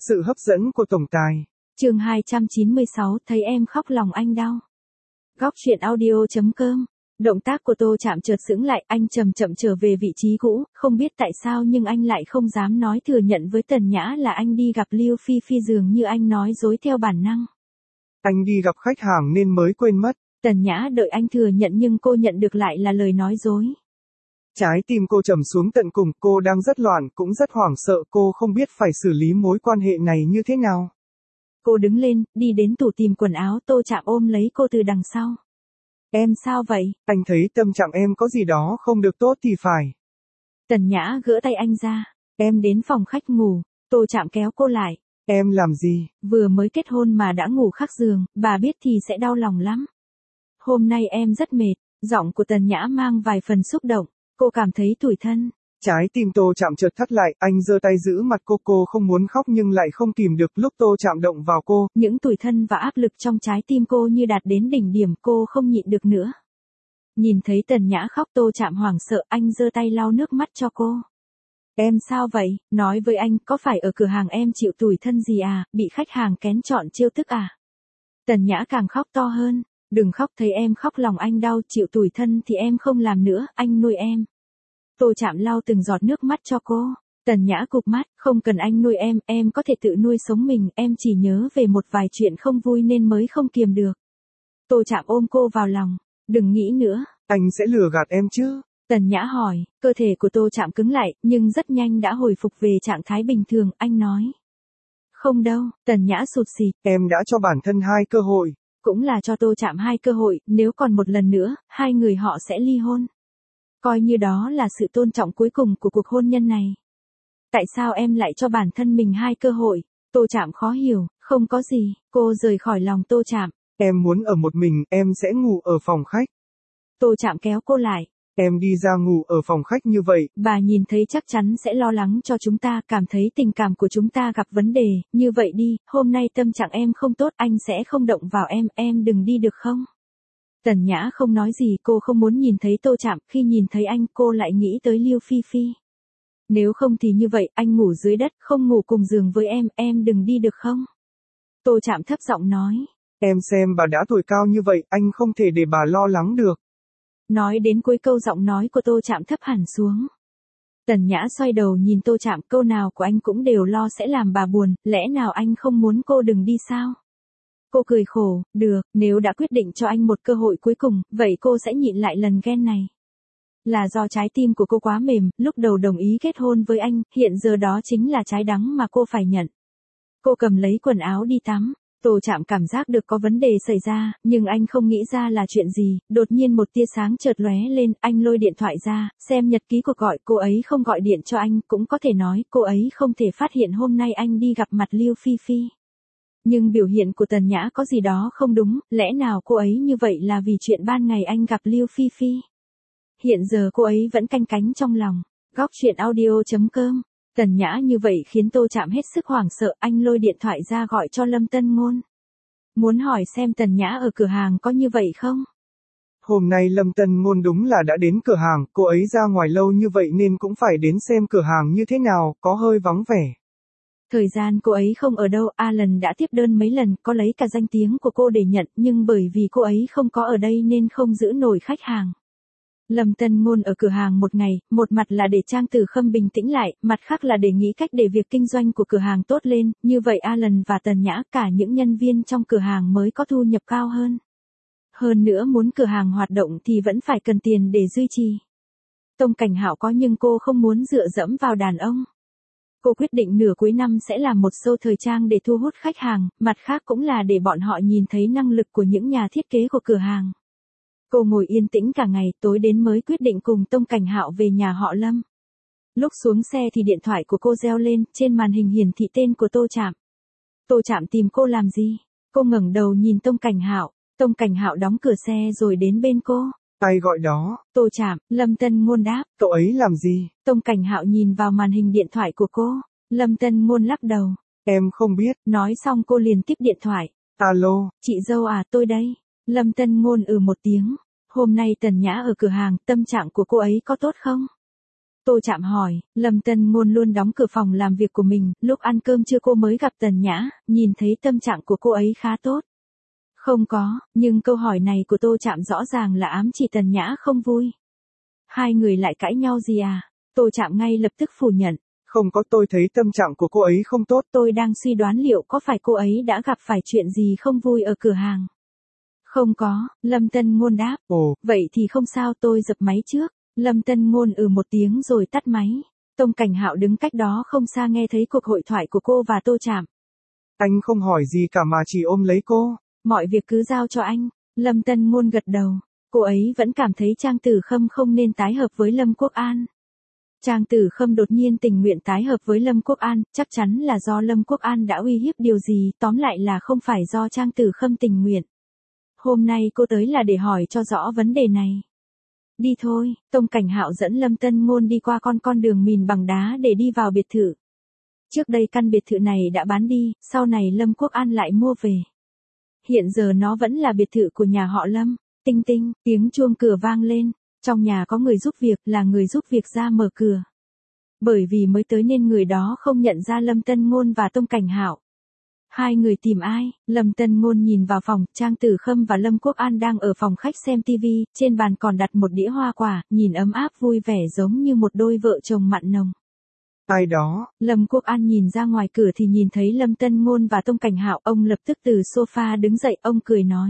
Sự hấp dẫn của tổng tài. Chương 296, thấy em khóc lòng anh đau. Góc truyện audio.com. Động tác của Tô Trạm chợt sững lại, anh chậm chậm trở về vị trí cũ, không biết tại sao nhưng anh lại không dám nói thừa nhận với Tần Nhã là anh đi gặp Lưu Phi Phi, dường như anh nói dối theo bản năng. Anh đi gặp khách hàng nên mới quên mất. Tần Nhã đợi anh thừa nhận nhưng cô nhận được lại là lời nói dối. Trái tim cô trầm xuống tận cùng, cô đang rất loạn, cũng rất hoảng sợ, cô không biết phải xử lý mối quan hệ này như thế nào. Cô đứng lên, đi đến tủ tìm quần áo, Tô Trạm ôm lấy cô từ đằng sau. Em sao vậy? Anh thấy tâm trạng em có gì đó không được tốt thì phải. Tần Nhã gỡ tay anh ra. Em đến phòng khách ngủ. Tô Trạm kéo cô lại. Em làm gì? Vừa mới kết hôn mà đã ngủ khác giường, bà biết thì sẽ đau lòng lắm. Hôm nay em rất mệt. Giọng của Tần Nhã mang vài phần xúc động. Cô cảm thấy tủi thân. Trái tim Tô Trạm chợt thắt lại, anh giơ tay giữ mặt cô không muốn khóc nhưng lại không kìm được lúc Tô Trạm động vào cô. Những tủi thân và áp lực trong trái tim cô như đạt đến đỉnh điểm, cô không nhịn được nữa. Nhìn thấy Tần Nhã khóc, Tô Trạm hoảng sợ, anh giơ tay lau nước mắt cho cô. Em sao vậy? Nói với anh, có phải ở cửa hàng em chịu tủi thân gì à, bị khách hàng kén chọn chiêu thức à? Tần Nhã càng khóc to hơn. Đừng khóc, thấy em khóc lòng anh đau, chịu tủi thân thì em không làm nữa, anh nuôi em. Tô Trạm lau từng giọt nước mắt cho cô. Tần Nhã cụp mắt, không cần anh nuôi em có thể tự nuôi sống mình, em chỉ nhớ về một vài chuyện không vui nên mới không kiềm được. Tô Trạm ôm cô vào lòng, đừng nghĩ nữa. Anh sẽ lừa gạt em chứ? Tần Nhã hỏi, cơ thể của Tô Trạm cứng lại, nhưng rất nhanh đã hồi phục về trạng thái bình thường, anh nói. Không đâu, Tần Nhã sụt sịt. Em đã cho bản thân 2 cơ hội. Cũng là cho Tô Trạm 2 cơ hội, nếu còn một lần nữa, hai người họ sẽ ly hôn. Coi như đó là sự tôn trọng cuối cùng của cuộc hôn nhân này. Tại sao em lại cho bản thân mình 2 cơ hội? Tô Trạm khó hiểu, không có gì, cô rời khỏi lòng Tô Trạm. Em muốn ở một mình, em sẽ ngủ ở phòng khách. Tô Trạm kéo cô lại. Em đi ra ngủ ở phòng khách như vậy. Bà nhìn thấy chắc chắn sẽ lo lắng cho chúng ta, cảm thấy tình cảm của chúng ta gặp vấn đề, như vậy đi, hôm nay tâm trạng em không tốt, anh sẽ không động vào em đừng đi được không? Tần Nhã không nói gì, cô không muốn nhìn thấy Tô Trạm, khi nhìn thấy anh cô lại nghĩ tới Lưu Phi Phi. Nếu không thì như vậy, anh ngủ dưới đất, không ngủ cùng giường với em đừng đi được không? Tô Trạm thấp giọng nói. Em xem bà đã tuổi cao như vậy, anh không thể để bà lo lắng được. Nói đến cuối câu giọng nói của Tô Trạm thấp hẳn xuống. Tần Nhã xoay đầu nhìn Tô Trạm, câu nào của anh cũng đều lo sẽ làm bà buồn, lẽ nào anh không muốn cô đừng đi sao? Cô cười khổ, được, nếu đã quyết định cho anh một cơ hội cuối cùng, vậy cô sẽ nhịn lại lần ghen này. Là do trái tim của cô quá mềm, lúc đầu đồng ý kết hôn với anh, hiện giờ đó chính là trái đắng mà cô phải nhận. Cô cầm lấy quần áo đi tắm. Tô Trạm cảm giác được có vấn đề xảy ra, nhưng anh không nghĩ ra là chuyện gì, đột nhiên một tia sáng chợt lóe lên, anh lôi điện thoại ra, xem nhật ký cuộc gọi, cô ấy không gọi điện cho anh, cũng có thể nói, cô ấy không thể phát hiện hôm nay anh đi gặp mặt Lưu Phi Phi. Nhưng biểu hiện của Tần Nhã có gì đó không đúng, lẽ nào cô ấy như vậy là vì chuyện ban ngày anh gặp Lưu Phi Phi? Hiện giờ cô ấy vẫn canh cánh trong lòng. Góc truyện audio.com. Tần Nhã như vậy khiến Tô Trạm hết sức hoảng sợ, anh lôi điện thoại ra gọi cho Lâm Tân Ngôn. Muốn hỏi xem Tần Nhã ở cửa hàng có như vậy không? Hôm nay Lâm Tân Ngôn đúng là đã đến cửa hàng, cô ấy ra ngoài lâu như vậy nên cũng phải đến xem cửa hàng như thế nào, có hơi vắng vẻ. Thời gian cô ấy không ở đâu, Alan đã tiếp đơn mấy lần, có lấy cả danh tiếng của cô để nhận, nhưng bởi vì cô ấy không có ở đây nên không giữ nổi khách hàng. Lâm Tân Ngôn ở cửa hàng một ngày, một mặt là để Trang Tử Khâm bình tĩnh lại, mặt khác là để nghĩ cách để việc kinh doanh của cửa hàng tốt lên, như vậy Alan và Tần Nhã, cả những nhân viên trong cửa hàng mới có thu nhập cao hơn. Hơn nữa muốn cửa hàng hoạt động thì vẫn phải cần tiền để duy trì. Tông Cảnh Hạo có nhưng cô không muốn dựa dẫm vào đàn ông. Cô quyết định nửa cuối năm sẽ làm một show thời trang để thu hút khách hàng, mặt khác cũng là để bọn họ nhìn thấy năng lực của những nhà thiết kế của cửa hàng. Cô ngồi yên tĩnh cả ngày, tối đến mới quyết định cùng Tông Cảnh Hạo về nhà họ Lâm. Lúc xuống xe thì điện thoại của cô reo lên, trên màn hình hiển thị tên của Tô Trạm. Tô Trạm tìm cô làm gì? Cô ngẩng đầu nhìn Tông Cảnh Hạo. Tông Cảnh Hạo đóng cửa xe rồi đến bên cô. Ai gọi đó? Tô Trạm, Lâm Tân Ngôn đáp. Cậu ấy làm gì? Tông Cảnh Hạo nhìn vào màn hình điện thoại của cô. Lâm Tân Ngôn lắc đầu. Em không biết. Nói xong cô liền tiếp điện thoại. Alo. Chị dâu à, tôi đây. Lâm Tân Ngôn một tiếng. Hôm nay Tần Nhã ở cửa hàng, tâm trạng của cô ấy có tốt không? Tô Trạm hỏi, Lâm Tân Ngôn luôn đóng cửa phòng làm việc của mình, lúc ăn cơm trưa cô mới gặp Tần Nhã, nhìn thấy tâm trạng của cô ấy khá tốt. Không có, nhưng câu hỏi này của Tô Trạm rõ ràng là ám chỉ Tần Nhã không vui. Hai người lại cãi nhau gì à? Tô Trạm ngay lập tức phủ nhận. Không có, tôi thấy tâm trạng của cô ấy không tốt. Tôi đang suy đoán liệu có phải cô ấy đã gặp phải chuyện gì không vui ở cửa hàng. Không có, Lâm Tân Ngôn đáp. Ồ, vậy thì không sao, tôi dập máy trước. Lâm Tân Ngôn một tiếng rồi tắt máy. Tông Cảnh Hạo đứng cách đó không xa nghe thấy cuộc hội thoại của cô và Tô Trạm. Anh không hỏi gì cả mà chỉ ôm lấy cô. Mọi việc cứ giao cho anh. Lâm Tân Ngôn gật đầu. Cô ấy vẫn cảm thấy Trang Tử Khâm không nên tái hợp với Lâm Quốc An. Trang Tử Khâm đột nhiên tình nguyện tái hợp với Lâm Quốc An, chắc chắn là do Lâm Quốc An đã uy hiếp điều gì, tóm lại là không phải do Trang Tử Khâm tình nguyện. Hôm nay cô tới là để hỏi cho rõ vấn đề này. Đi thôi, Tông Cảnh Hạo dẫn Lâm Tân Ngôn đi qua con đường mìn bằng đá để đi vào biệt thự. Trước đây căn biệt thự này đã bán đi, sau này Lâm Quốc An lại mua về. Hiện giờ nó vẫn là biệt thự của nhà họ Lâm. Tinh tinh, tiếng chuông cửa vang lên. Trong nhà có người giúp việc, là người giúp việc ra mở cửa. Bởi vì mới tới nên người đó không nhận ra Lâm Tân Ngôn và Tông Cảnh Hạo. Hai người tìm ai? Lâm Tân Ngôn nhìn vào phòng, Trang Tử Khâm và Lâm Quốc An đang ở phòng khách xem tivi, trên bàn còn đặt một đĩa hoa quả, nhìn ấm áp vui vẻ giống như một đôi vợ chồng mặn nồng. Ai đó? Lâm Quốc An nhìn ra ngoài cửa thì nhìn thấy Lâm Tân Ngôn và Tông Cảnh Hạo, ông lập tức từ sofa đứng dậy, ông cười nói.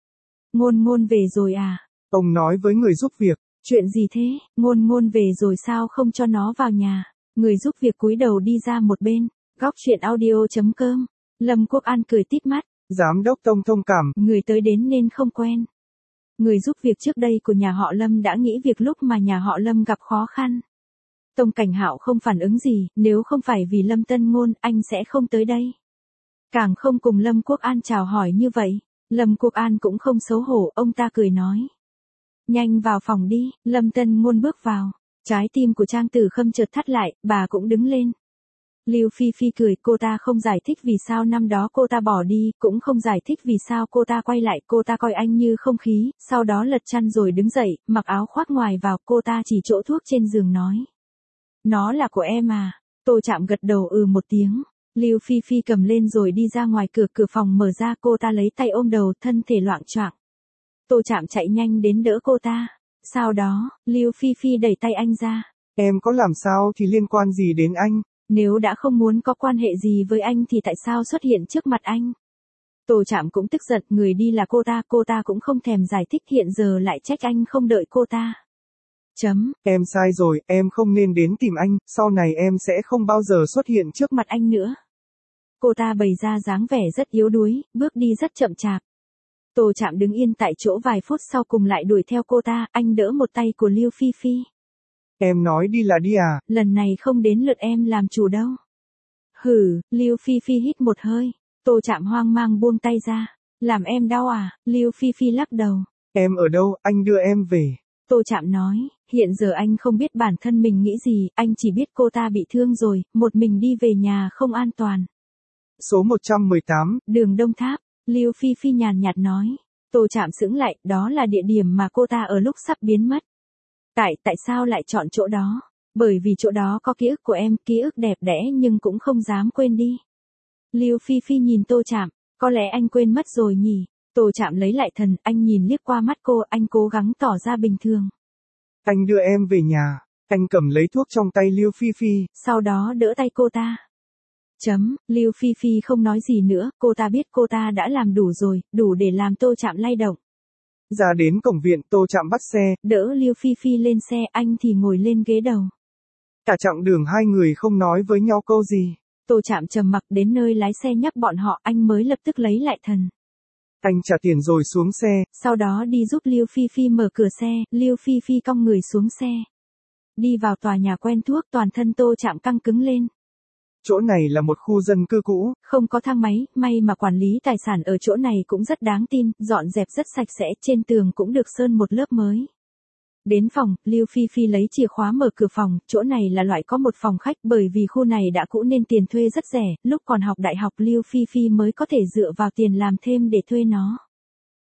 Ngôn về rồi à? Ông nói với người giúp việc. Chuyện gì thế? Ngôn về rồi sao không cho nó vào nhà? Người giúp việc cúi đầu đi ra một bên. Góc truyện audio.com. Lâm Quốc An cười tít mắt. Giám đốc Tông thông cảm. Người tới đến nên không quen. Người giúp việc trước đây của nhà họ Lâm đã nghĩ việc lúc mà nhà họ Lâm gặp khó khăn. Tông Cảnh Hạo không phản ứng gì, nếu không phải vì Lâm Tân Ngôn, anh sẽ không tới đây. Càng không cùng Lâm Quốc An chào hỏi như vậy. Lâm Quốc An cũng không xấu hổ, ông ta cười nói. Nhanh vào phòng đi, Lâm Tân Ngôn bước vào. Trái tim của Trang Tử Khâm chợt thắt lại, bà cũng đứng lên. Lưu Phi Phi cười, cô ta không giải thích vì sao năm đó cô ta bỏ đi, cũng không giải thích vì sao cô ta quay lại, cô ta coi anh như không khí, sau đó lật chăn rồi đứng dậy, mặc áo khoác ngoài vào, cô ta chỉ chỗ thuốc trên giường nói. Nó là của em à? Tô Trạm gật đầu một tiếng. Lưu Phi Phi cầm lên rồi đi ra ngoài cửa, cửa phòng mở ra, cô ta lấy tay ôm đầu, thân thể loạng choạng. Tô Trạm chạy nhanh đến đỡ cô ta. Sau đó, Lưu Phi Phi đẩy tay anh ra. Em có làm sao thì liên quan gì đến anh? Nếu đã không muốn có quan hệ gì với anh thì tại sao xuất hiện trước mặt anh? Tô Trạm cũng tức giận, người đi là cô ta cũng không thèm giải thích, hiện giờ lại trách anh không đợi cô ta. Em sai rồi, em không nên đến tìm anh, sau này em sẽ không bao giờ xuất hiện trước mặt anh nữa. Cô ta bày ra dáng vẻ rất yếu đuối, bước đi rất chậm chạp. Tô Trạm đứng yên tại chỗ vài phút sau cùng lại đuổi theo cô ta, anh đỡ một tay của Lưu Phi Phi. Em nói đi là đi à? Lần này không đến lượt em làm chủ đâu. Hử, Lưu Phi Phi hít một hơi. Tô Trạm hoang mang buông tay ra. Làm em đau à? Lưu Phi Phi lắc đầu. Em ở đâu, anh đưa em về. Tô Trạm nói, hiện giờ anh không biết bản thân mình nghĩ gì, anh chỉ biết cô ta bị thương rồi, một mình đi về nhà không an toàn. Số 118, đường Đông Tháp. Lưu Phi Phi nhàn nhạt nói. Tô Trạm sững lại, đó là địa điểm mà cô ta ở lúc sắp biến mất. Tại sao lại chọn chỗ đó? Bởi vì chỗ đó có ký ức của em, ký ức đẹp đẽ nhưng cũng không dám quên đi. Lưu Phi Phi nhìn Tô Trạm, có lẽ anh quên mất rồi nhỉ? Tô Trạm lấy lại thần, anh nhìn liếc qua mắt cô, anh cố gắng tỏ ra bình thường. Anh đưa em về nhà, anh cầm lấy thuốc trong tay Lưu Phi Phi. Sau đó đỡ tay cô ta. Lưu Phi Phi không nói gì nữa, cô ta biết cô ta đã làm đủ rồi, đủ để làm Tô Trạm lay động. Ra đến cổng viện, Tô Trạm bắt xe, đỡ Lưu Phi Phi lên xe, anh thì ngồi lên ghế đầu. Cả chặng đường hai người không nói với nhau câu gì. Tô Trạm trầm mặc, đến nơi lái xe nhắc bọn họ, anh mới lập tức lấy lại thần. Anh trả tiền rồi xuống xe. Sau đó đi giúp Lưu Phi Phi mở cửa xe, Lưu Phi Phi cong người xuống xe. Đi vào tòa nhà quen thuộc, toàn thân Tô Trạm căng cứng lên. Chỗ này là một khu dân cư cũ. Không có thang máy, may mà quản lý tài sản ở chỗ này cũng rất đáng tin, dọn dẹp rất sạch sẽ, trên tường cũng được sơn một lớp mới. Đến phòng, Lưu Phi Phi lấy chìa khóa mở cửa phòng, chỗ này là loại có một phòng khách, bởi vì khu này đã cũ nên tiền thuê rất rẻ, lúc còn học đại học Lưu Phi Phi mới có thể dựa vào tiền làm thêm để thuê nó.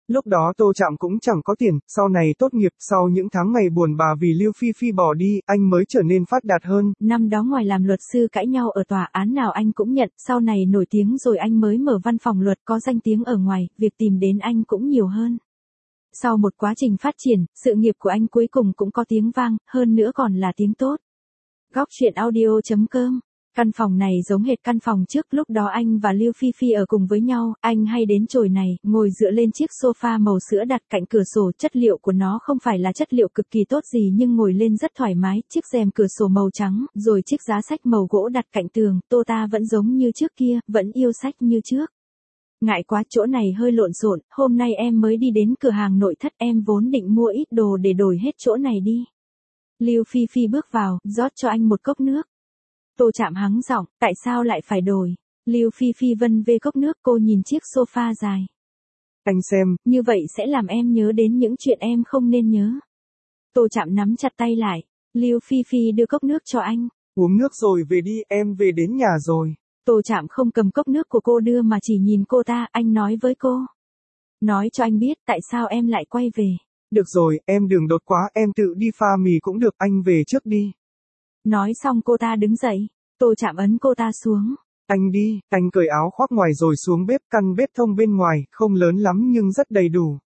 Lúc đó Tô Trạm cũng chẳng có tiền, sau này tốt nghiệp, sau những tháng ngày buồn bã vì Lưu Phi Phi bỏ đi, anh mới trở nên phát đạt hơn. Năm đó ngoài làm luật sư cãi nhau ở tòa án nào anh cũng nhận, sau này nổi tiếng rồi anh mới mở văn phòng luật có danh tiếng ở ngoài, việc tìm đến anh cũng nhiều hơn. Sau một quá trình phát triển, sự nghiệp của anh cuối cùng cũng có tiếng vang, hơn nữa còn là tiếng tốt. Góc truyện audio.com. Căn phòng này giống hệt căn phòng trước, lúc đó anh và Lưu Phi Phi ở cùng với nhau, anh hay đến chồi này, ngồi dựa lên chiếc sofa màu sữa đặt cạnh cửa sổ, chất liệu của nó không phải là chất liệu cực kỳ tốt gì nhưng ngồi lên rất thoải mái, chiếc rèm cửa sổ màu trắng, rồi chiếc giá sách màu gỗ đặt cạnh tường, Tô ta vẫn giống như trước kia, vẫn yêu sách như trước. Ngại quá, chỗ này hơi lộn xộn, hôm nay em mới đi đến cửa hàng nội thất, em vốn định mua ít đồ để đổi hết chỗ này đi. Lưu Phi Phi bước vào, rót cho anh một cốc nước. Tô Trạm hắng giọng, tại sao lại phải đổi? Lưu Phi Phi vân về cốc nước, cô nhìn chiếc sofa dài. Anh xem, như vậy sẽ làm em nhớ đến những chuyện em không nên nhớ. Tô Trạm nắm chặt tay lại. Lưu Phi Phi đưa cốc nước cho anh. Uống nước rồi về đi, em về đến nhà rồi. Tô Trạm không cầm cốc nước của cô đưa mà chỉ nhìn cô ta, anh nói với cô. Nói cho anh biết tại sao em lại quay về. Được rồi, em đừng đột quá, em tự đi pha mì cũng được, anh về trước đi. Nói xong cô ta đứng dậy, Tô Trạm ấn cô ta xuống. Anh đi, anh cởi áo khoác ngoài rồi xuống bếp, căn bếp thông bên ngoài, không lớn lắm nhưng rất đầy đủ.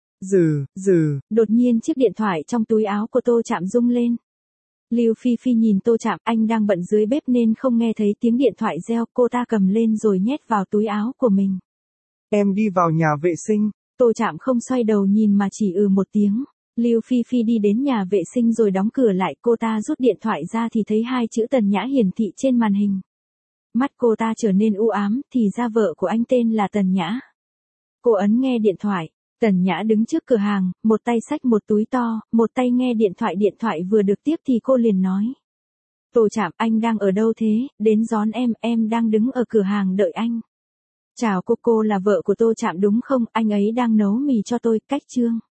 Đột nhiên chiếc điện thoại trong túi áo của Tô Trạm rung lên. Lưu Phi Phi nhìn Tô Trạm, anh đang bận dưới bếp nên không nghe thấy tiếng điện thoại reo, cô ta cầm lên rồi nhét vào túi áo của mình. Em đi vào nhà vệ sinh. Tô Trạm không xoay đầu nhìn mà chỉ một tiếng. Lưu Phi Phi đi đến nhà vệ sinh rồi đóng cửa lại, cô ta rút điện thoại ra thì thấy hai chữ Tần Nhã hiển thị trên màn hình. Mắt cô ta trở nên u ám, thì ra vợ của anh tên là Tần Nhã. Cô ấn nghe điện thoại, Tần Nhã đứng trước cửa hàng, một tay xách một túi to, một tay nghe điện thoại vừa được tiếp thì cô liền nói. Tô Trạm, anh đang ở đâu thế, đến đón em đang đứng ở cửa hàng đợi anh. Chào cô là vợ của Tô Trạm đúng không, anh ấy đang nấu mì cho tôi, cách chương.